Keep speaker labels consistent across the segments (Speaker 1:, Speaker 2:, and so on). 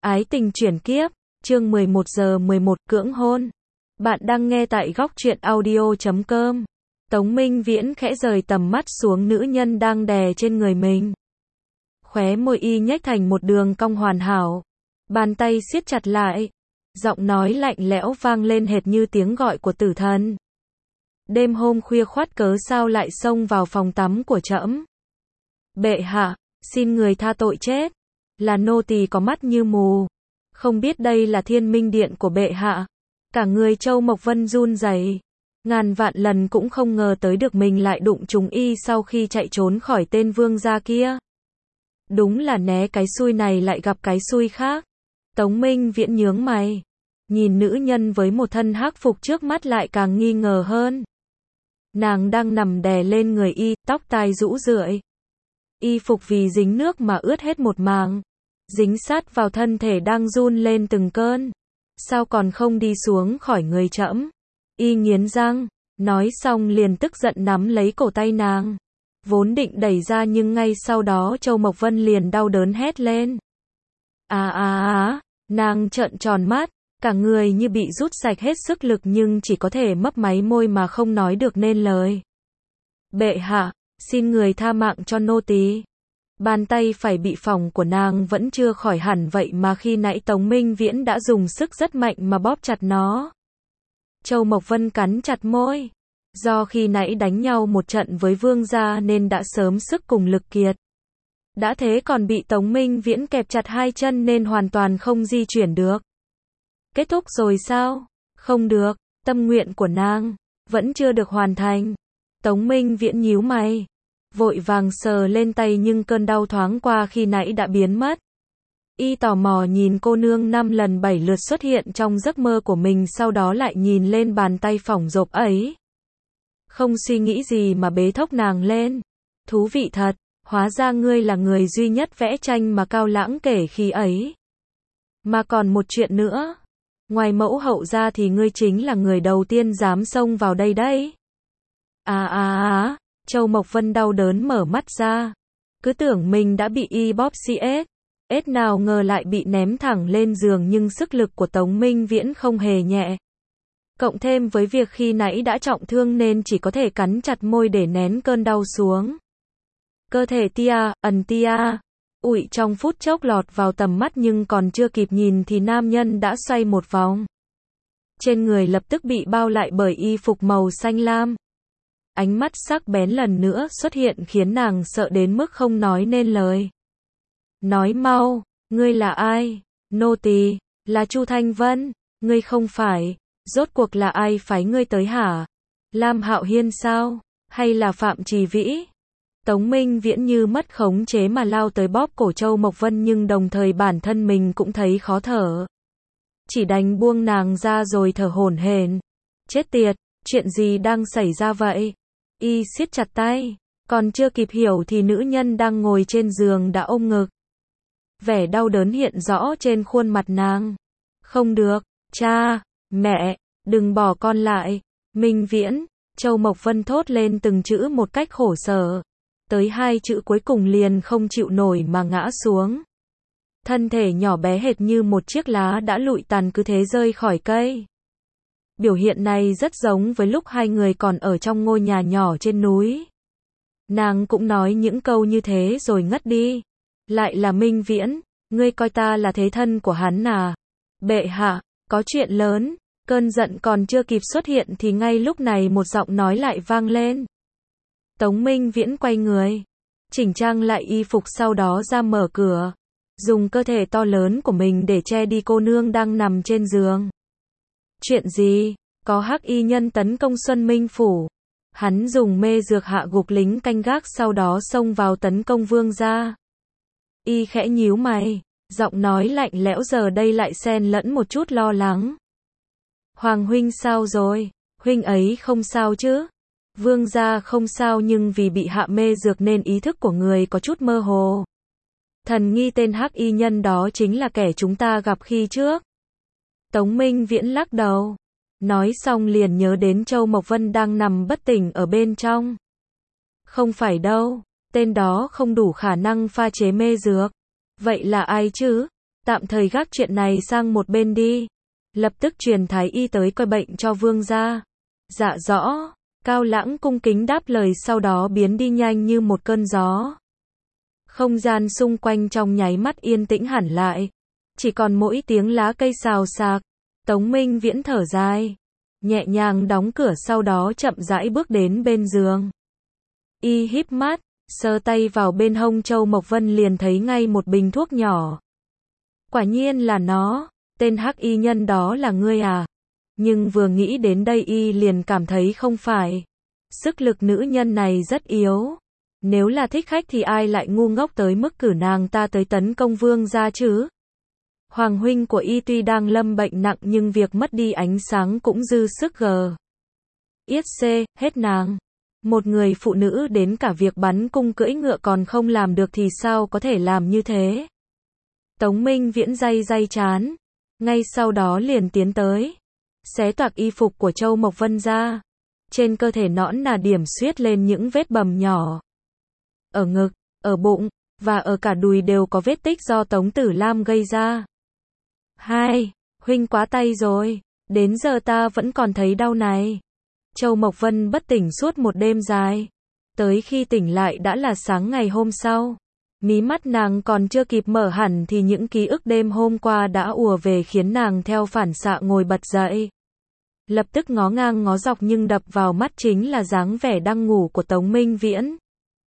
Speaker 1: Ái tình chuyển kiếp, chương 11 giờ 11 cưỡng hôn. Bạn đang nghe tại góc truyện audio.com. Tống Minh Viễn khẽ rời tầm mắt xuống nữ nhân đang đè trên người mình. Khóe môi y nhếch thành một đường cong hoàn hảo. Bàn tay siết chặt lại. Giọng nói lạnh lẽo vang lên hệt như tiếng gọi của tử thần. Đêm hôm khuya khoắt cớ sao lại xông vào phòng tắm của trẫm? Bệ hạ, xin người tha tội chết. Là nô tỳ có mắt như mù. Không biết đây là Thiên Minh Điện của bệ hạ. Cả người Châu Mộc Vân run rẩy. Ngàn vạn lần cũng không ngờ tới được mình lại đụng trúng y sau khi chạy trốn khỏi tên vương gia kia. Đúng là né cái xui này lại gặp cái xui khác. Tống Minh Viễn nhướng mày. Nhìn nữ nhân với một thân hắc phục trước mắt lại càng nghi ngờ hơn. Nàng đang nằm đè lên người y, tóc tai rũ rượi. Y phục vì dính nước mà ướt hết một mảng. Dính sát vào thân thể đang run lên từng cơn. Sao còn không đi xuống khỏi người trẫm? Y nghiến răng, nói xong liền tức giận nắm lấy cổ tay nàng. Vốn định đẩy ra nhưng ngay sau đó Châu Mộc Vân liền đau đớn hét lên. Nàng trợn tròn mắt, cả người như bị rút sạch hết sức lực nhưng chỉ có thể mấp máy môi mà không nói được nên lời. Bệ hạ, xin người tha mạng cho nô tỳ. Bàn tay phải bị phỏng của nàng vẫn chưa khỏi hẳn vậy mà khi nãy Tống Minh Viễn đã dùng sức rất mạnh mà bóp chặt nó. Châu Mộc Vân cắn chặt môi. Do khi nãy đánh nhau một trận với vương gia nên đã sớm sức cùng lực kiệt. Đã thế còn bị Tống Minh Viễn kẹp chặt hai chân nên hoàn toàn không di chuyển được. Kết thúc rồi sao? Không được, tâm nguyện của nàng vẫn chưa được hoàn thành. Tống Minh Viễn nhíu mày. Vội vàng sờ lên tay nhưng cơn đau thoáng qua khi nãy đã biến mất. Y tò mò nhìn cô nương 5 lần 7 lượt xuất hiện trong giấc mơ của mình, sau đó lại nhìn lên bàn tay phỏng rộp ấy. Không suy nghĩ gì mà bế thốc nàng lên. Thú vị thật, hóa ra ngươi là người duy nhất vẽ tranh mà Cao Lãng kể khi ấy. Mà còn một chuyện nữa. Ngoài mẫu hậu ra thì ngươi chính là người đầu tiên dám xông vào đây đấy. Châu Mộc Vân đau đớn mở mắt ra. Cứ tưởng mình đã bị y bóp ếch nào ngờ lại bị ném thẳng lên giường, nhưng sức lực của Tống Minh Viễn không hề nhẹ. Cộng thêm với việc khi nãy đã trọng thương nên chỉ có thể cắn chặt môi để nén cơn đau xuống. Cơ thể tia ủi trong phút chốc lọt vào tầm mắt nhưng còn chưa kịp nhìn thì nam nhân đã xoay một vòng. Trên người lập tức bị bao lại bởi y phục màu xanh lam. Ánh mắt sắc bén lần nữa xuất hiện khiến nàng sợ đến mức không nói nên lời. Nói mau, ngươi là ai? Nô tỳ, là Chu Thanh Vân. Ngươi không phải, rốt cuộc là ai phái ngươi tới hả? Lam Hạo Hiên sao? Hay là Phạm Trì Vĩ? Tống Minh Viễn như mất khống chế mà lao tới bóp cổ Châu Mộc Vân nhưng đồng thời bản thân mình cũng thấy khó thở. Chỉ đành buông nàng ra rồi thở hổn hển. Chết tiệt, chuyện gì đang xảy ra vậy? Y siết chặt tay, còn chưa kịp hiểu thì nữ nhân đang ngồi trên giường đã ôm ngực. Vẻ đau đớn hiện rõ trên khuôn mặt nàng. Không được, cha, mẹ, đừng bỏ con lại. Minh Viễn, Châu Mộc Vân thốt lên từng chữ một cách khổ sở. Tới 2 chữ cuối cùng liền không chịu nổi mà ngã xuống. Thân thể nhỏ bé hệt như một chiếc lá đã lụi tàn cứ thế rơi khỏi cây. Biểu hiện này rất giống với lúc hai người còn ở trong ngôi nhà nhỏ trên núi. Nàng cũng nói những câu như thế rồi ngất đi. Lại là Minh Viễn, ngươi coi ta là thế thân của hắn à? Bệ hạ, có chuyện lớn. Cơn giận còn chưa kịp xuất hiện thì ngay lúc này một giọng nói lại vang lên. Tống Minh Viễn quay người, chỉnh trang lại y phục sau đó ra mở cửa. Dùng cơ thể to lớn của mình để che đi cô nương đang nằm trên giường. Chuyện gì? Có hắc y nhân tấn công Xuân Minh Phủ. Hắn dùng mê dược hạ gục lính canh gác sau đó xông vào tấn công vương gia. Y khẽ nhíu mày, giọng nói lạnh lẽo giờ đây lại xen lẫn một chút lo lắng. Hoàng huynh sao rồi? Huynh ấy không sao chứ? Vương gia không sao nhưng vì bị hạ mê dược nên ý thức của người có chút mơ hồ. Thần nghi tên hắc y nhân đó chính là kẻ chúng ta gặp khi trước. Tống Minh Viễn lắc đầu. Nói xong liền nhớ đến Châu Mộc Vân đang nằm bất tỉnh ở bên trong. Không phải đâu, tên đó không đủ khả năng pha chế mê dược. Vậy là ai chứ? tạm thời gác chuyện này sang một bên đi. Lập tức truyền thái y tới coi bệnh cho vương gia. Dạ rõ. Cao Lãng cung kính đáp lời sau đó biến đi nhanh như một cơn gió. Không gian xung quanh trong nháy mắt yên tĩnh hẳn lại. Chỉ còn mỗi tiếng lá cây xào xạc. Tống Minh Viễn thở dài. Nhẹ nhàng đóng cửa sau đó chậm rãi bước đến bên giường. Y híp mắt, sờ tay vào bên hông Châu Mộc Vân liền thấy ngay một bình thuốc nhỏ. Quả nhiên là nó, tên hắc y nhân đó là ngươi à? Nhưng vừa nghĩ đến đây y liền cảm thấy không phải. Sức lực nữ nhân này rất yếu. Nếu là thích khách thì ai lại ngu ngốc tới mức cử nàng ta tới tấn công vương gia chứ? Hoàng huynh của y tuy đang lâm bệnh nặng nhưng việc mất đi ánh sáng cũng dư sức gờ. Yết xê, hết nàng. Một người phụ nữ đến cả việc bắn cung cưỡi ngựa còn không làm được thì sao có thể làm như thế? Tống Minh Viễn day chán. Ngay sau đó liền tiến tới. Xé toạc y phục của Châu Mộc Vân ra. Trên cơ thể nõn nà điểm xuyết lên những vết bầm nhỏ. Ở ngực, ở bụng, và ở cả đùi đều có vết tích do Tống Tử Lam gây ra. Huynh quá tay rồi. Đến giờ ta vẫn còn thấy đau này. Châu Mộc Vân bất tỉnh suốt một đêm dài. Tới khi tỉnh lại đã là sáng ngày hôm sau. Mí mắt nàng còn chưa kịp mở hẳn thì những ký ức đêm hôm qua đã ùa về khiến nàng theo phản xạ ngồi bật dậy. Lập tức ngó ngang ngó dọc nhưng đập vào mắt chính là dáng vẻ đang ngủ của Tống Minh Viễn.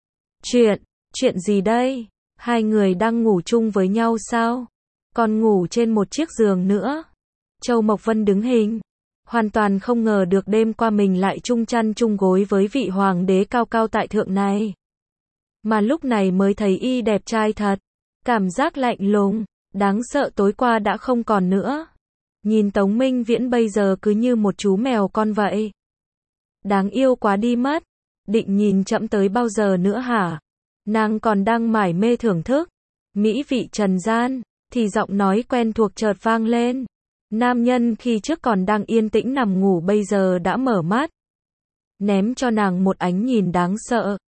Speaker 1: Chuyện gì đây? Hai người đang ngủ chung với nhau sao? Còn ngủ trên một chiếc giường nữa. Châu Mộc Vân đứng hình. Hoàn toàn không ngờ được đêm qua mình lại chung chăn chung gối với vị hoàng đế cao cao tại thượng này. Mà lúc này mới thấy y đẹp trai thật. Cảm giác lạnh lùng, đáng sợ tối qua đã không còn nữa. Nhìn Tống Minh Viễn bây giờ cứ như một chú mèo con vậy. Đáng yêu quá đi mất. Định nhìn chậm tới bao giờ nữa hả? Nàng còn đang mải mê thưởng thức mỹ vị trần gian, thì giọng nói quen thuộc chợt vang lên. Nam nhân khi trước còn đang yên tĩnh nằm ngủ bây giờ đã mở mắt. Ném cho nàng một ánh nhìn đáng sợ.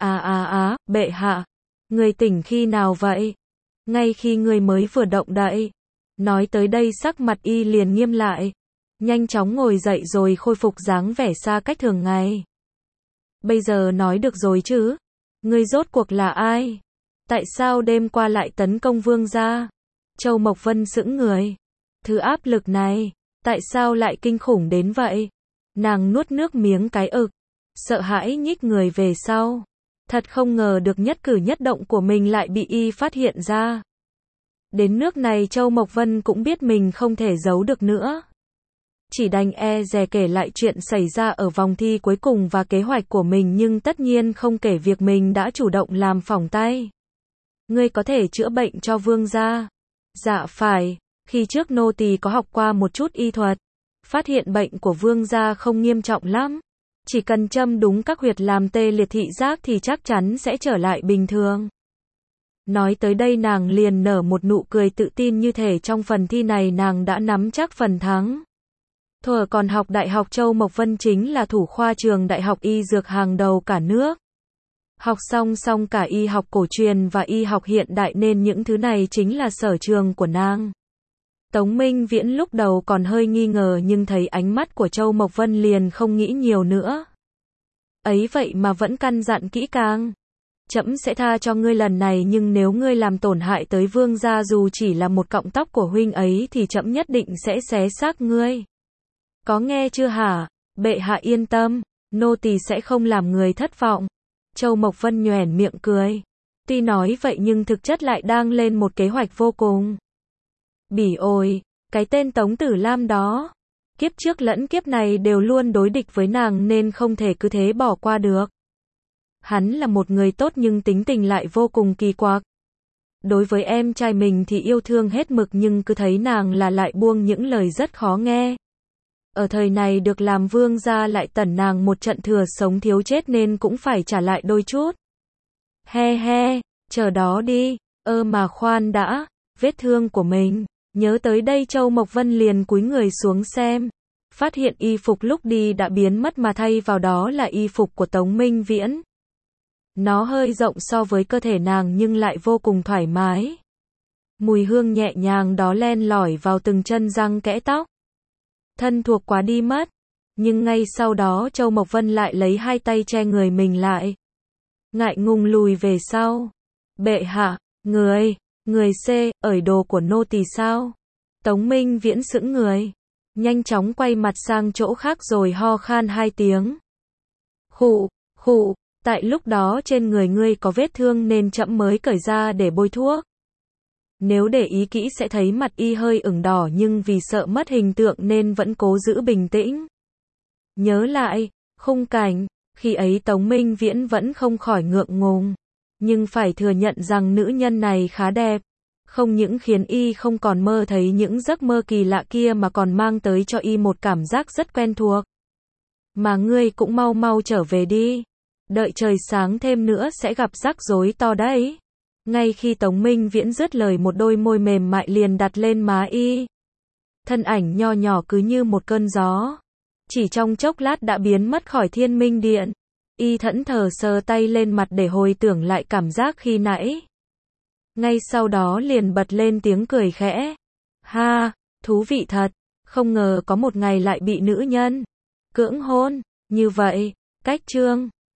Speaker 1: Bệ hạ. Người tỉnh khi nào vậy? Ngay khi người mới vừa động đậy. Nói tới đây sắc mặt y liền nghiêm lại. Nhanh chóng ngồi dậy rồi khôi phục dáng vẻ xa cách thường ngày. Bây giờ nói được rồi chứ? Ngươi rốt cuộc là ai? Tại sao đêm qua lại tấn công vương gia? Châu Mộc Vân sững người. Thứ áp lực này, tại sao lại kinh khủng đến vậy? Nàng nuốt nước miếng cái ực. Sợ hãi nhích người về sau. Thật không ngờ được nhất cử nhất động của mình lại bị y phát hiện ra. Đến nước này Châu Mộc Vân cũng biết mình không thể giấu được nữa. Chỉ đành dè kể lại chuyện xảy ra ở vòng thi cuối cùng và kế hoạch của mình nhưng tất nhiên không kể việc mình đã chủ động làm phỏng tay. Ngươi có thể chữa bệnh cho vương gia? Dạ phải, khi trước nô tỳ có học qua một chút y thuật. Phát hiện bệnh của vương gia không nghiêm trọng lắm. Chỉ cần châm đúng các huyệt làm tê liệt thị giác thì chắc chắn sẽ trở lại bình thường. Nói tới đây nàng liền nở một nụ cười tự tin như thể trong phần thi này nàng đã nắm chắc phần thắng. Thuở còn học đại học Châu Mộc Vân chính là thủ khoa trường đại học y dược hàng đầu cả nước. Học song cả y học cổ truyền và y học hiện đại nên những thứ này chính là sở trường của nàng. Tống Minh Viễn lúc đầu còn hơi nghi ngờ nhưng thấy ánh mắt của Châu Mộc Vân liền không nghĩ nhiều nữa. Ấy vậy mà vẫn căn dặn kỹ càng. Trẫm sẽ tha cho ngươi lần này nhưng nếu ngươi làm tổn hại tới vương gia dù chỉ là một cọng tóc của huynh ấy thì trẫm nhất định sẽ xé xác ngươi. Có nghe chưa hả? Bệ hạ yên tâm, nô tỳ sẽ không làm người thất vọng. Châu Mộc Vân nhoẻn miệng cười. Tuy nói vậy nhưng thực chất lại đang lên một kế hoạch vô cùng. Bỉ ôi, cái tên Tống Tử Lam đó. Kiếp trước lẫn kiếp này đều luôn đối địch với nàng nên không thể cứ thế bỏ qua được. Hắn là một người tốt nhưng tính tình lại vô cùng kỳ quặc. Đối với em trai mình thì yêu thương hết mực nhưng cứ thấy nàng là lại buông những lời rất khó nghe. Ở thời này được làm vương gia lại tẩn nàng một trận thừa sống thiếu chết nên cũng phải trả lại đôi chút. Chờ đó đi, mà khoan đã, vết thương của mình. Nhớ tới đây Châu Mộc Vân liền cúi người xuống xem. Phát hiện y phục lúc đi đã biến mất mà thay vào đó là y phục của Tống Minh Viễn. Nó hơi rộng so với cơ thể nàng nhưng lại vô cùng thoải mái. Mùi hương nhẹ nhàng đó len lỏi vào từng chân răng kẽ tóc. Thân thuộc quá đi mất. Nhưng ngay sau đó Châu Mộc Vân lại lấy hai tay che người mình lại. Ngại ngùng lùi về sau. Bệ hạ, người ởi đồ của nô tỳ sao? Tống Minh Viễn sững người. Nhanh chóng quay mặt sang chỗ khác rồi ho khan hai tiếng. Khụ, tại lúc đó trên người ngươi có vết thương nên trẫm mới cởi ra để bôi thuốc. Nếu để ý kỹ sẽ thấy mặt y hơi ửng đỏ nhưng vì sợ mất hình tượng nên vẫn cố giữ bình tĩnh. Nhớ lại, khung cảnh, khi ấy Tống Minh Viễn vẫn không khỏi ngượng ngùng. Nhưng phải thừa nhận rằng nữ nhân này khá đẹp. Không những khiến y không còn mơ thấy những giấc mơ kỳ lạ kia mà còn mang tới cho y một cảm giác rất quen thuộc. Mà ngươi cũng mau mau trở về đi. Đợi trời sáng thêm nữa sẽ gặp rắc rối to đấy. Ngay khi Tống Minh Viễn dứt lời một đôi môi mềm mại liền đặt lên má y. Thân ảnh nho nhỏ cứ như một cơn gió. Chỉ trong chốc lát đã biến mất khỏi Thiên Minh Điện. Y thẫn thờ sờ tay lên mặt để hồi tưởng lại cảm giác khi nãy. Ngay sau đó liền bật lên tiếng cười khẽ. Ha, thú vị thật. Không ngờ có một ngày lại bị nữ nhân cưỡng hôn. Như vậy, cách chương